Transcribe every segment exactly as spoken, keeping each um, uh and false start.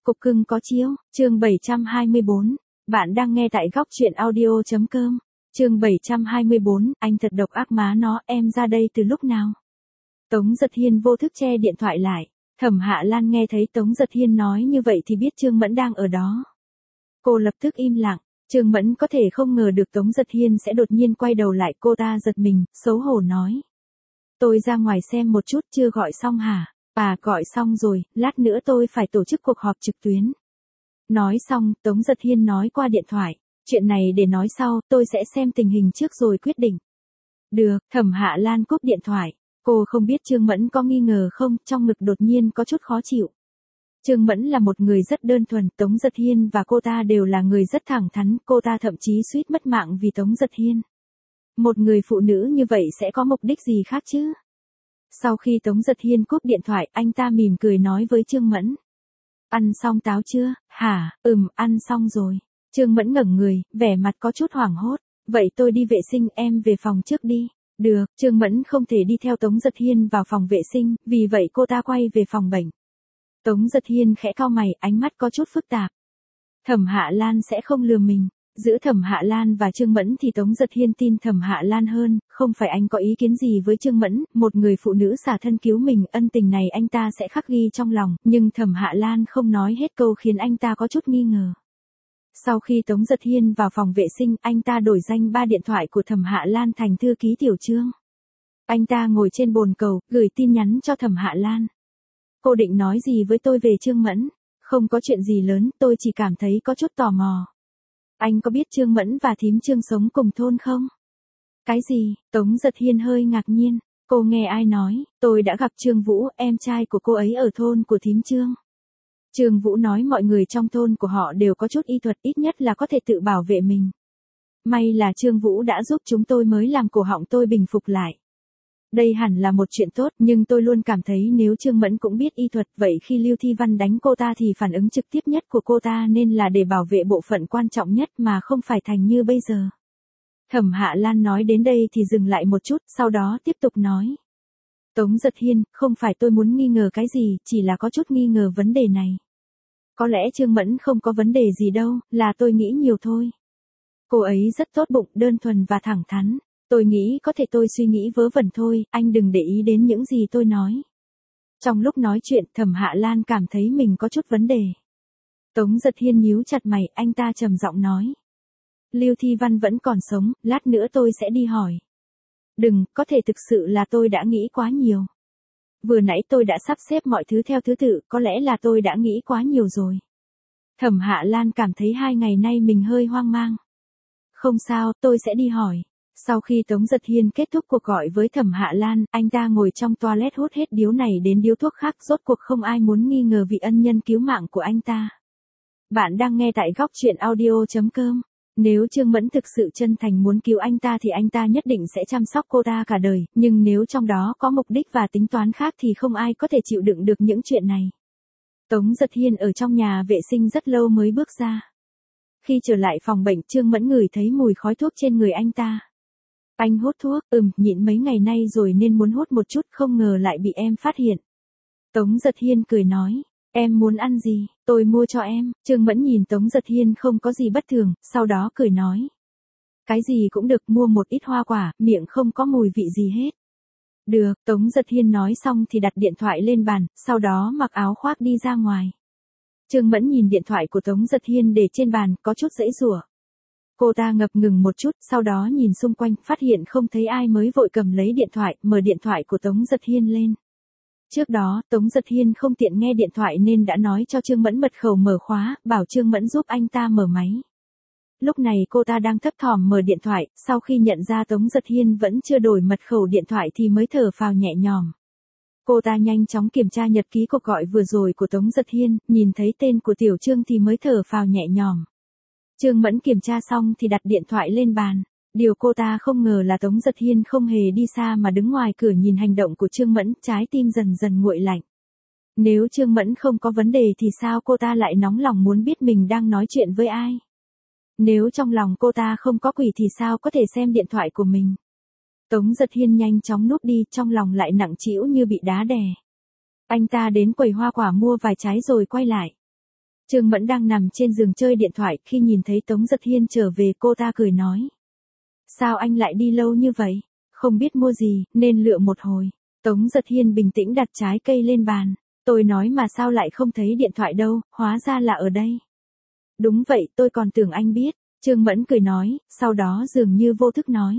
Cục cưng có chiếu, chương bảy trăm hai mươi bốn. Bạn đang nghe tại góc truyện audio.com. Chương bảy trăm hai mươi bốn, anh thật độc ác má nó, em ra đây từ lúc nào? Tống Giật Hiên vô thức che điện thoại lại. Thẩm Hạ Lan nghe thấy Tống Giật Hiên nói như vậy thì biết Trương Mẫn đang ở đó. Cô lập tức im lặng. Trương Mẫn có thể không ngờ được Tống Giật Hiên sẽ đột nhiên quay đầu lại, cô ta giật mình, xấu hổ nói. Tôi ra ngoài xem một chút, chưa gọi xong hả? À, gọi xong rồi, lát nữa tôi phải tổ chức cuộc họp trực tuyến. Nói xong, Tống Giật Hiên nói qua điện thoại. Chuyện này để nói sau, tôi sẽ xem tình hình trước rồi quyết định. Được, Thẩm Hạ Lan cúp điện thoại. Cô không biết Trương Mẫn có nghi ngờ không, trong ngực đột nhiên có chút khó chịu. Trương Mẫn là một người rất đơn thuần, Tống Giật Hiên và cô ta đều là người rất thẳng thắn, cô ta thậm chí suýt mất mạng vì Tống Giật Hiên. Một người phụ nữ như vậy sẽ có mục đích gì khác chứ? Sau khi Tống Giật Hiên cúp điện thoại, anh ta mỉm cười nói với Trương Mẫn. Ăn xong táo chưa? Hả? Ừm, ăn xong rồi. Trương Mẫn ngẩng người, vẻ mặt có chút hoảng hốt. Vậy tôi đi vệ sinh, em về phòng trước đi. Được, Trương Mẫn không thể đi theo Tống Giật Hiên vào phòng vệ sinh, vì vậy cô ta quay về phòng bệnh. Tống Giật Hiên khẽ cau mày, ánh mắt có chút phức tạp. Thẩm Hạ Lan sẽ không lừa mình. Giữa Thẩm Hạ Lan và Trương Mẫn thì Tống Giật Hiên tin Thẩm Hạ Lan hơn, không phải anh có ý kiến gì với Trương Mẫn, một người phụ nữ xả thân cứu mình, ân tình này anh ta sẽ khắc ghi trong lòng, nhưng Thẩm Hạ Lan không nói hết câu khiến anh ta có chút nghi ngờ. Sau khi Tống Giật Hiên vào phòng vệ sinh, anh ta đổi danh ba điện thoại của Thẩm Hạ Lan thành thư ký Tiểu Trương. Anh ta ngồi trên bồn cầu, gửi tin nhắn cho Thẩm Hạ Lan. Cô định nói gì với tôi về Trương Mẫn? Không có chuyện gì lớn, tôi chỉ cảm thấy có chút tò mò. Anh có biết Trương Mẫn và thím Trương sống cùng thôn không? Cái gì? Tống Giật Hiên hơi ngạc nhiên. Cô nghe ai nói, tôi đã gặp Trương Vũ, em trai của cô ấy ở thôn của thím Trương. Trương Vũ nói mọi người trong thôn của họ đều có chút y thuật, ít nhất là có thể tự bảo vệ mình. May là Trương Vũ đã giúp chúng tôi mới làm cổ họng tôi bình phục lại. Đây hẳn là một chuyện tốt, nhưng tôi luôn cảm thấy nếu Trương Mẫn cũng biết y thuật, vậy khi Lưu Thi Văn đánh cô ta thì phản ứng trực tiếp nhất của cô ta nên là để bảo vệ bộ phận quan trọng nhất mà không phải thành như bây giờ. Thẩm Hạ Lan nói đến đây thì dừng lại một chút, sau đó tiếp tục nói. Tống Giật Hiên, không phải tôi muốn nghi ngờ cái gì, chỉ là có chút nghi ngờ vấn đề này. Có lẽ Trương Mẫn không có vấn đề gì đâu, là tôi nghĩ nhiều thôi. Cô ấy rất tốt bụng, đơn thuần và thẳng thắn. Tôi nghĩ có thể tôi suy nghĩ vớ vẩn thôi, anh đừng để ý đến những gì tôi nói. Trong lúc nói chuyện, Thẩm Hạ Lan cảm thấy mình có chút vấn đề. Tống Giật Hiên nhíu chặt mày, anh ta trầm giọng nói. Lưu Thi Văn vẫn còn sống, lát nữa tôi sẽ đi hỏi. Đừng, có thể thực sự là tôi đã nghĩ quá nhiều. Vừa nãy tôi đã sắp xếp mọi thứ theo thứ tự, có lẽ là tôi đã nghĩ quá nhiều rồi. Thẩm Hạ Lan cảm thấy hai ngày nay mình hơi hoang mang. Không sao, tôi sẽ đi hỏi. Sau khi Tống Giật Hiên kết thúc cuộc gọi với Thẩm Hạ Lan, anh ta ngồi trong toilet hút hết điếu này đến điếu thuốc khác, rốt cuộc không ai muốn nghi ngờ vị ân nhân cứu mạng của anh ta. Bạn đang nghe tại góc truyện audio.com. Nếu Trương Mẫn thực sự chân thành muốn cứu anh ta thì anh ta nhất định sẽ chăm sóc cô ta cả đời, nhưng nếu trong đó có mục đích và tính toán khác thì không ai có thể chịu đựng được những chuyện này. Tống Giật Hiên ở trong nhà vệ sinh rất lâu mới bước ra. Khi trở lại phòng bệnh, Trương Mẫn ngửi thấy mùi khói thuốc trên người anh ta. Anh hút thuốc, ừm, nhịn mấy ngày nay rồi nên muốn hút một chút, không ngờ lại bị em phát hiện. Tống Giật Hiên cười nói, em muốn ăn gì, tôi mua cho em. Trương Mẫn nhìn Tống Giật Hiên không có gì bất thường, sau đó cười nói. Cái gì cũng được, mua một ít hoa quả, miệng không có mùi vị gì hết. Được, Tống Giật Hiên nói xong thì đặt điện thoại lên bàn, sau đó mặc áo khoác đi ra ngoài. Trương Mẫn nhìn điện thoại của Tống Giật Hiên để trên bàn, có chút giãy giụa. Cô ta ngập ngừng một chút, sau đó nhìn xung quanh, phát hiện không thấy ai mới vội cầm lấy điện thoại, mở điện thoại của Tống Giật Hiên lên. Trước đó, Tống Giật Hiên không tiện nghe điện thoại nên đã nói cho Trương Mẫn mật khẩu mở khóa, bảo Trương Mẫn giúp anh ta mở máy. Lúc này cô ta đang thấp thỏm mở điện thoại, sau khi nhận ra Tống Giật Hiên vẫn chưa đổi mật khẩu điện thoại thì mới thở phào nhẹ nhõm. Cô ta nhanh chóng kiểm tra nhật ký cuộc gọi vừa rồi của Tống Giật Hiên, nhìn thấy tên của Tiểu Trương thì mới thở phào nhẹ nhõm. Trương Mẫn kiểm tra xong thì đặt điện thoại lên bàn. Điều cô ta không ngờ là Tống Giật Hiên không hề đi xa mà đứng ngoài cửa nhìn hành động của Trương Mẫn, trái tim dần dần nguội lạnh. Nếu Trương Mẫn không có vấn đề thì sao cô ta lại nóng lòng muốn biết mình đang nói chuyện với ai? Nếu trong lòng cô ta không có quỷ thì sao có thể xem điện thoại của mình? Tống Giật Hiên nhanh chóng núp đi, trong lòng lại nặng trĩu như bị đá đè. Anh ta đến quầy hoa quả mua vài trái rồi quay lại. Trương Mẫn đang nằm trên giường chơi điện thoại, khi nhìn thấy Tống Giật Hiên trở về cô ta cười nói. Sao anh lại đi lâu như vậy? Không biết mua gì, nên lựa một hồi. Tống Giật Hiên bình tĩnh đặt trái cây lên bàn. Tôi nói mà sao lại không thấy điện thoại đâu, hóa ra là ở đây. Đúng vậy, tôi còn tưởng anh biết. Trương Mẫn cười nói, sau đó dường như vô thức nói.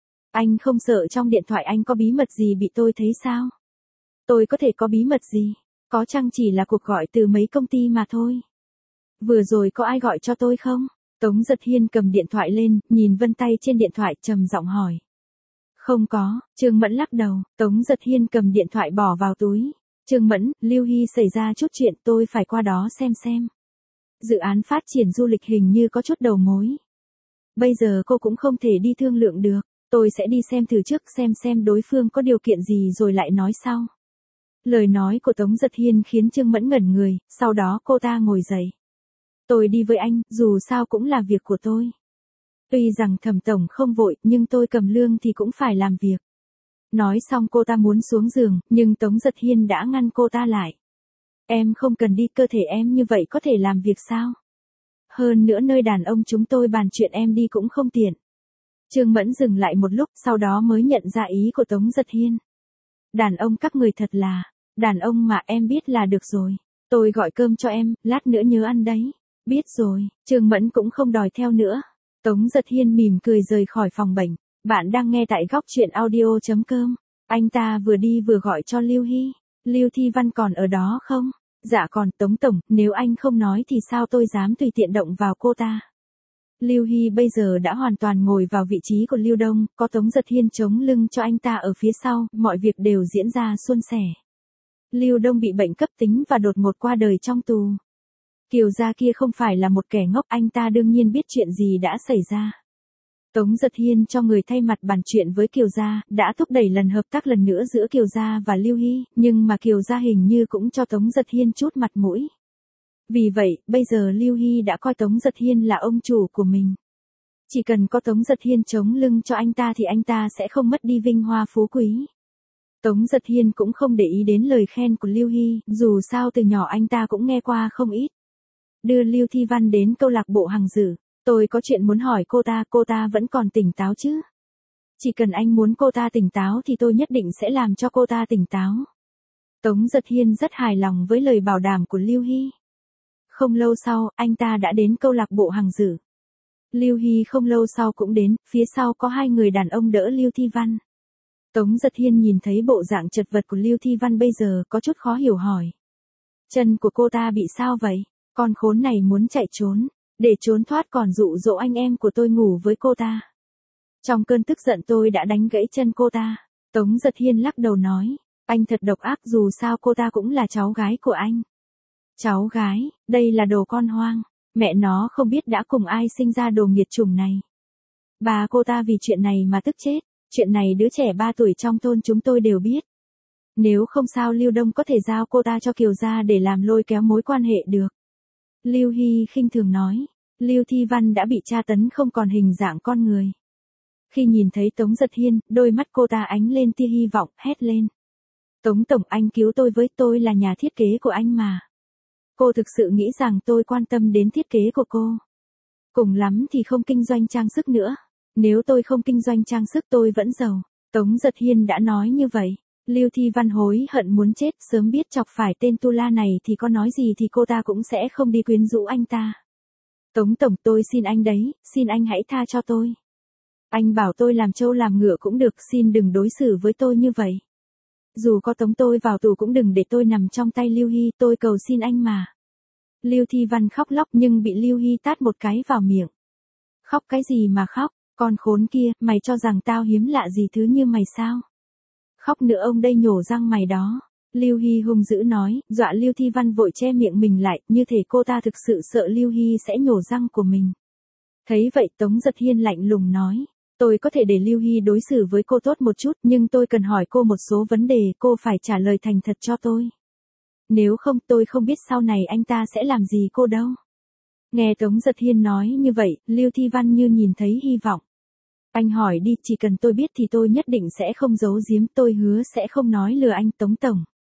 Anh không sợ trong điện thoại anh có bí mật gì bị tôi thấy sao? Tôi có thể có bí mật gì? Có chăng chỉ là cuộc gọi từ mấy công ty mà thôi. Vừa rồi có ai gọi cho tôi không? Tống Giật Hiên cầm điện thoại lên, nhìn vân tay trên điện thoại trầm giọng hỏi. Không có, Trương Mẫn lắc đầu. Tống Giật Hiên cầm điện thoại bỏ vào túi. Trương Mẫn, Lưu Hy xảy ra chút chuyện, tôi phải qua đó xem xem. Dự án phát triển du lịch hình như có chút đầu mối. Bây giờ cô cũng không thể đi thương lượng được. Tôi sẽ đi xem thử trước xem xem đối phương có điều kiện gì rồi lại nói sau. Lời nói của Tống Giật Hiên khiến Trương Mẫn ngẩn người, sau đó cô ta ngồi dậy. Tôi đi với anh, dù sao cũng là việc của tôi. Tuy rằng Thẩm tổng không vội, nhưng tôi cầm lương thì cũng phải làm việc. Nói xong cô ta muốn xuống giường, nhưng Tống Giật Hiên đã ngăn cô ta lại. Em không cần đi, cơ thể em như vậy có thể làm việc sao? Hơn nữa nơi đàn ông chúng tôi bàn chuyện em đi cũng không tiện. Trương Mẫn dừng lại một lúc, sau đó mới nhận ra ý của Tống Giật Hiên. Đàn ông các người thật là, đàn ông mà em biết là được rồi. Tôi gọi cơm cho em, lát nữa nhớ ăn đấy. Biết rồi, Trương Mẫn cũng không đòi theo nữa. Tống Giật Hiên mỉm cười rời khỏi phòng bệnh. Bạn đang nghe tại góc truyện audio chấm com. Anh ta vừa đi vừa gọi cho Lưu Hy. Lưu Thi Văn còn ở đó không? Dạ còn, Tống tổng, nếu anh không nói thì sao tôi dám tùy tiện động vào cô ta. Lưu Hy bây giờ đã hoàn toàn ngồi vào vị trí của Lưu Đông, có Tống Giật Hiên chống lưng cho anh ta ở phía sau, mọi việc đều diễn ra suôn sẻ. Lưu Đông bị bệnh cấp tính và đột ngột qua đời trong tù. Kiều gia kia không phải là một kẻ ngốc, anh ta đương nhiên biết chuyện gì đã xảy ra. Tống Giật Hiên cho người thay mặt bàn chuyện với Kiều gia, đã thúc đẩy lần hợp tác lần nữa giữa Kiều gia và Lưu Hy, nhưng mà Kiều gia hình như cũng cho Tống Giật Hiên chút mặt mũi. Vì vậy, bây giờ Lưu Hy đã coi Tống Giật Hiên là ông chủ của mình. Chỉ cần có Tống Giật Hiên chống lưng cho anh ta thì anh ta sẽ không mất đi vinh hoa phú quý. Tống Giật Hiên cũng không để ý đến lời khen của Lưu Hy, dù sao từ nhỏ anh ta cũng nghe qua không ít. Đưa Lưu Thi Văn đến câu lạc bộ Hằng Dữ. Tôi có chuyện muốn hỏi cô ta, cô ta vẫn còn tỉnh táo chứ? Chỉ cần anh muốn cô ta tỉnh táo thì tôi nhất định sẽ làm cho cô ta tỉnh táo. Tống Giật Hiên rất hài lòng với lời bảo đảm của Lưu Hy. Không lâu sau, anh ta đã đến câu lạc bộ Hằng Dữ. Lưu Hy không lâu sau cũng đến, phía sau có hai người đàn ông đỡ Lưu Thi Văn. Tống Giật Hiên nhìn thấy bộ dạng chật vật của Lưu Thi Văn bây giờ, có chút khó hiểu hỏi. Chân của cô ta bị sao vậy? Con khốn này muốn chạy trốn, để trốn thoát còn dụ dỗ anh em của tôi ngủ với cô ta. Trong cơn tức giận tôi đã đánh gãy chân cô ta. Tống Giật Hiên lắc đầu nói, anh thật độc ác, dù sao cô ta cũng là cháu gái của anh. Cháu gái, đây là đồ con hoang, mẹ nó không biết đã cùng ai sinh ra đồ nghiệt chủng này. Bà cô ta vì chuyện này mà tức chết, chuyện này đứa trẻ ba tuổi trong thôn chúng tôi đều biết. Nếu không sao Lưu Đông có thể giao cô ta cho Kiều gia để làm lôi kéo mối quan hệ được. Lưu Hy khinh thường nói, Lưu Thi Văn đã bị tra tấn không còn hình dạng con người. Khi nhìn thấy Tống Giật Hiên, đôi mắt cô ta ánh lên tia hy vọng, hét lên. Tống tổng, anh cứu tôi với, tôi là nhà thiết kế của anh mà. Cô thực sự nghĩ rằng tôi quan tâm đến thiết kế của cô. Cùng lắm thì không kinh doanh trang sức nữa. Nếu tôi không kinh doanh trang sức tôi vẫn giàu. Tống Giật Hiên đã nói như vậy. Lưu Thi Văn hối hận muốn chết, sớm biết chọc phải tên Tu La này thì có nói gì thì cô ta cũng sẽ không đi quyến rũ anh ta. Tống tổng, tôi xin anh đấy, xin anh hãy tha cho tôi. Anh bảo tôi làm trâu làm ngựa cũng được, xin đừng đối xử với tôi như vậy. Dù có tống tôi vào tù cũng đừng để tôi nằm trong tay Lưu Hy, tôi cầu xin anh mà. Lưu Thi Văn khóc lóc nhưng bị Lưu Hy tát một cái vào miệng. Khóc cái gì mà khóc, con khốn kia, mày cho rằng tao hiếm lạ gì thứ như mày sao? Khóc nữa ông đây nhổ răng mày đó. Lưu Hy hung dữ nói, dọa Lưu Thi Văn vội che miệng mình lại, như thể cô ta thực sự sợ Lưu Hy sẽ nhổ răng của mình. Thấy vậy Tống Giật Hiên lạnh lùng nói, tôi có thể để Lưu Hy đối xử với cô tốt một chút, nhưng tôi cần hỏi cô một số vấn đề, cô phải trả lời thành thật cho tôi. Nếu không tôi không biết sau này anh ta sẽ làm gì cô đâu. Nghe Tống Giật Hiên nói như vậy, Lưu Thi Văn như nhìn thấy hy vọng. Anh hỏi đi, chỉ cần tôi biết thì tôi nhất định sẽ không giấu giếm, tôi hứa sẽ không nói lừa anh Tống tổng.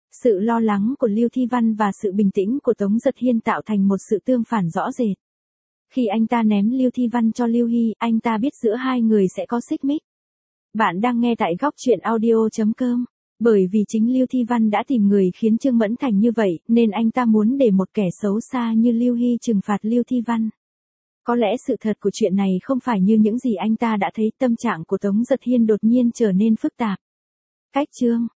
Sự lo lắng của Lưu Thi Văn và sự bình tĩnh của Tống Giật Hiên tạo thành một sự tương phản rõ rệt. Khi anh ta ném Lưu Thi Văn cho Lưu Hy, anh ta biết giữa hai người sẽ có xích mích. Bạn đang nghe tại góc truyện audio chấm com. Bởi vì chính Lưu Thi Văn đã tìm người khiến Trương Mẫn Thành như vậy, nên anh ta muốn để một kẻ xấu xa như Lưu Hy trừng phạt Lưu Thi Văn. Có lẽ sự thật của chuyện này không phải như những gì anh ta đã thấy, tâm trạng của Tống Giật Hiên đột nhiên trở nên phức tạp. Cách chương